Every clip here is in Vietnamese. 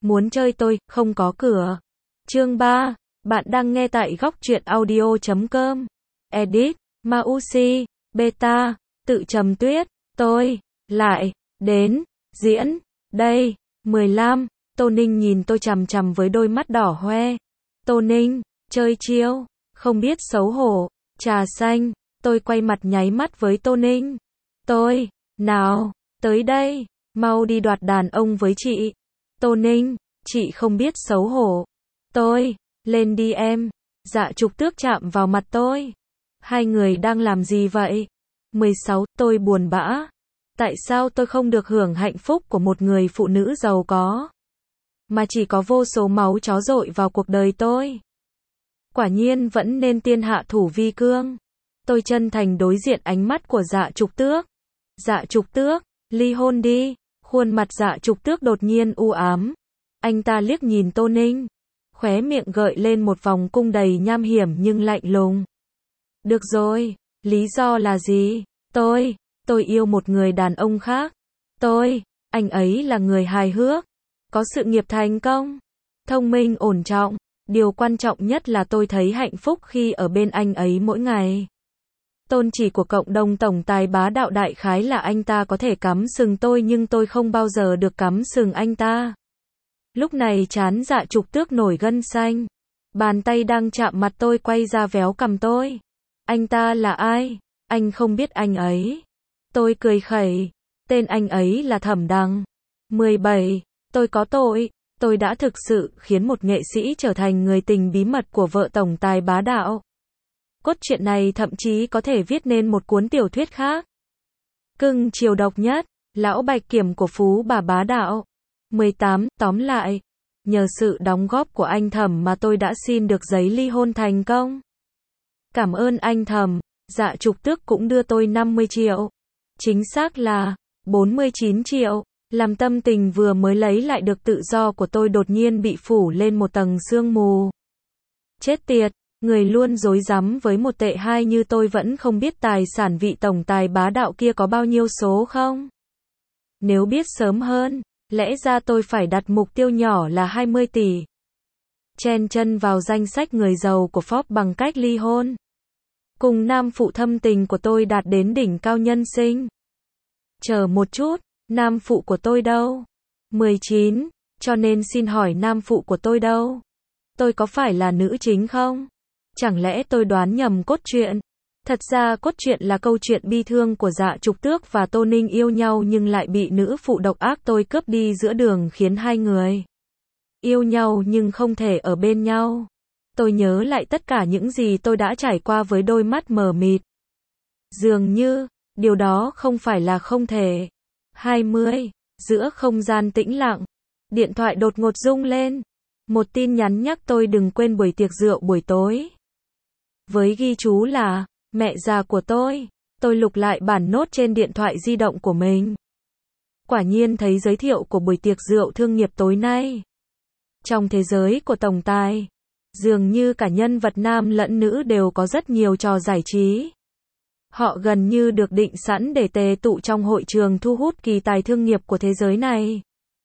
muốn chơi tôi, không có cửa. Chương 3, bạn đang nghe tại góc truyện audio.com. Edit, Mausi, Beta, tự trầm tuyết, tôi, lại, đến, diễn, đây, 15, Tô Ninh nhìn tôi chằm chằm với đôi mắt đỏ hoe. Tô Ninh, chơi chiêu, không biết xấu hổ, trà xanh, tôi quay mặt nháy mắt với Tô Ninh. Tôi, nào, tới đây, mau đi đoạt đàn ông với chị. Tô Ninh, chị không biết xấu hổ. Tôi, lên đi em. Dạ Trục Tước chạm vào mặt tôi. Hai người đang làm gì vậy? 16, tôi buồn bã. Tại sao tôi không được hưởng hạnh phúc của một người phụ nữ giàu có, mà chỉ có vô số máu chó dội vào cuộc đời tôi? Quả nhiên vẫn nên tiên hạ thủ vi cương. Tôi chân thành đối diện ánh mắt của Dạ Trục Tước. Dạ Trục Tước, ly hôn đi. Khuôn mặt Dạ Trục Tước đột nhiên u ám. Anh ta liếc nhìn Tô Ninh, khóe miệng gợi lên một vòng cung đầy nham hiểm nhưng lạnh lùng. Được rồi, lý do là gì? Tôi yêu một người đàn ông khác. Anh ấy là người hài hước, có sự nghiệp thành công, thông minh ổn trọng. Điều quan trọng nhất là tôi thấy hạnh phúc khi ở bên anh ấy mỗi ngày. Tôn chỉ của cộng đồng tổng tài bá đạo đại khái là anh ta có thể cắm sừng tôi nhưng tôi không bao giờ được cắm sừng anh ta. Lúc này trán Dạ Trục Tước nổi gân xanh. Bàn tay đang chạm mặt tôi quay ra véo cằm tôi. Anh ta là ai? Anh không biết anh ấy. Tôi cười khẩy. Tên anh ấy là Thẩm Đằng. 17. Tôi có tội. Tôi đã thực sự khiến một nghệ sĩ trở thành người tình bí mật của vợ tổng tài bá đạo. Cốt truyện này thậm chí có thể viết nên một cuốn tiểu thuyết khác. Cưng chiều độc nhất, lão bạch kiểm của phú bà bá đạo. 18. Tóm lại, nhờ sự đóng góp của anh Thẩm mà tôi đã xin được giấy ly hôn thành công. Cảm ơn anh Thẩm. Dạ Trục Tước cũng đưa tôi 50 triệu. Chính xác là 49 triệu. Làm tâm tình vừa mới lấy lại được tự do của tôi đột nhiên bị phủ lên một tầng sương mù. Chết tiệt, người luôn rối rắm với một tệ hai như tôi vẫn không biết tài sản vị tổng tài bá đạo kia có bao nhiêu số không? Nếu biết sớm hơn, lẽ ra tôi phải đặt mục tiêu nhỏ là 20 tỷ. Chen chân vào danh sách người giàu của Forbes bằng cách ly hôn. Cùng nam phụ thâm tình của tôi đạt đến đỉnh cao nhân sinh. Chờ một chút, nam phụ của tôi đâu? 19, cho nên xin hỏi nam phụ của tôi đâu? Tôi có phải là nữ chính không? Chẳng lẽ tôi đoán nhầm cốt truyện? Thật ra cốt truyện là câu chuyện bi thương của Dạ Trục Tước và Tô Ninh yêu nhau nhưng lại bị nữ phụ độc ác tôi cướp đi giữa đường khiến hai người yêu nhau nhưng không thể ở bên nhau. Tôi nhớ lại tất cả những gì tôi đã trải qua với đôi mắt mờ mịt. Dường như, điều đó không phải là không thể. 20. Giữa không gian tĩnh lặng, điện thoại đột ngột rung lên. Một tin nhắn nhắc tôi đừng quên buổi tiệc rượu buổi tối. Với ghi chú là, mẹ già của tôi lục lại bản nốt trên điện thoại di động của mình. Quả nhiên thấy giới thiệu của buổi tiệc rượu thương nghiệp tối nay. Trong thế giới của tổng tài, dường như cả nhân vật nam lẫn nữ đều có rất nhiều trò giải trí. Họ gần như được định sẵn để tề tụ trong hội trường thu hút kỳ tài thương nghiệp của thế giới này.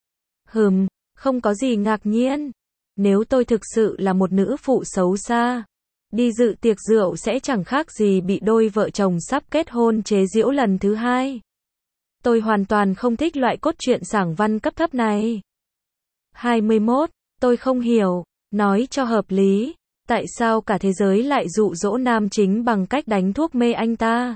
Không có gì ngạc nhiên. Nếu tôi thực sự là một nữ phụ xấu xa, đi dự tiệc rượu sẽ chẳng khác gì bị đôi vợ chồng sắp kết hôn chế giễu lần thứ hai. Tôi hoàn toàn không thích loại cốt truyện sảng văn cấp thấp này. 21. Tôi không hiểu, nói cho hợp lý, tại sao cả thế giới lại dụ dỗ nam chính bằng cách đánh thuốc mê anh ta?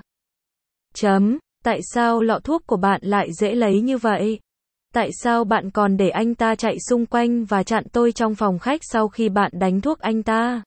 Tại sao lọ thuốc của bạn lại dễ lấy như vậy? Tại sao bạn còn để anh ta chạy xung quanh và chặn tôi trong phòng khách sau khi bạn đánh thuốc anh ta?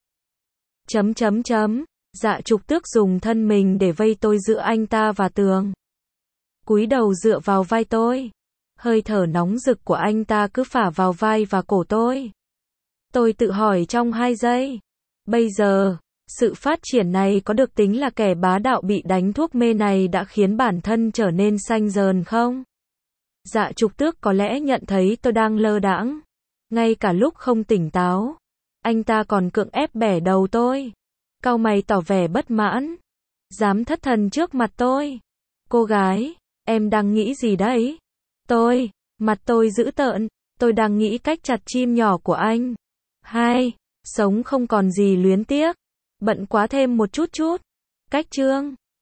Dạ Trục Tước dùng thân mình để vây tôi giữa anh ta và tường. Cúi đầu dựa vào vai tôi. Hơi thở nóng rực của anh ta cứ phả vào vai và cổ tôi. Tôi tự hỏi trong 2 giây. Bây giờ, sự phát triển này có được tính là kẻ bá đạo bị đánh thuốc mê này đã khiến bản thân trở nên xanh dờn không? Dạ Trục Tước có lẽ nhận thấy tôi đang lơ đãng. Ngay cả lúc không tỉnh táo, anh ta còn cưỡng ép bẻ đầu tôi. Cau mày tỏ vẻ bất mãn. Dám thất thần trước mặt tôi. Cô gái, em đang nghĩ gì đấy? Mặt tôi dữ tợn. Tôi đang nghĩ cách chặt chim nhỏ của anh. 2. Sống không còn gì luyến tiếc. Bận quá thêm một chút chút. Cách chương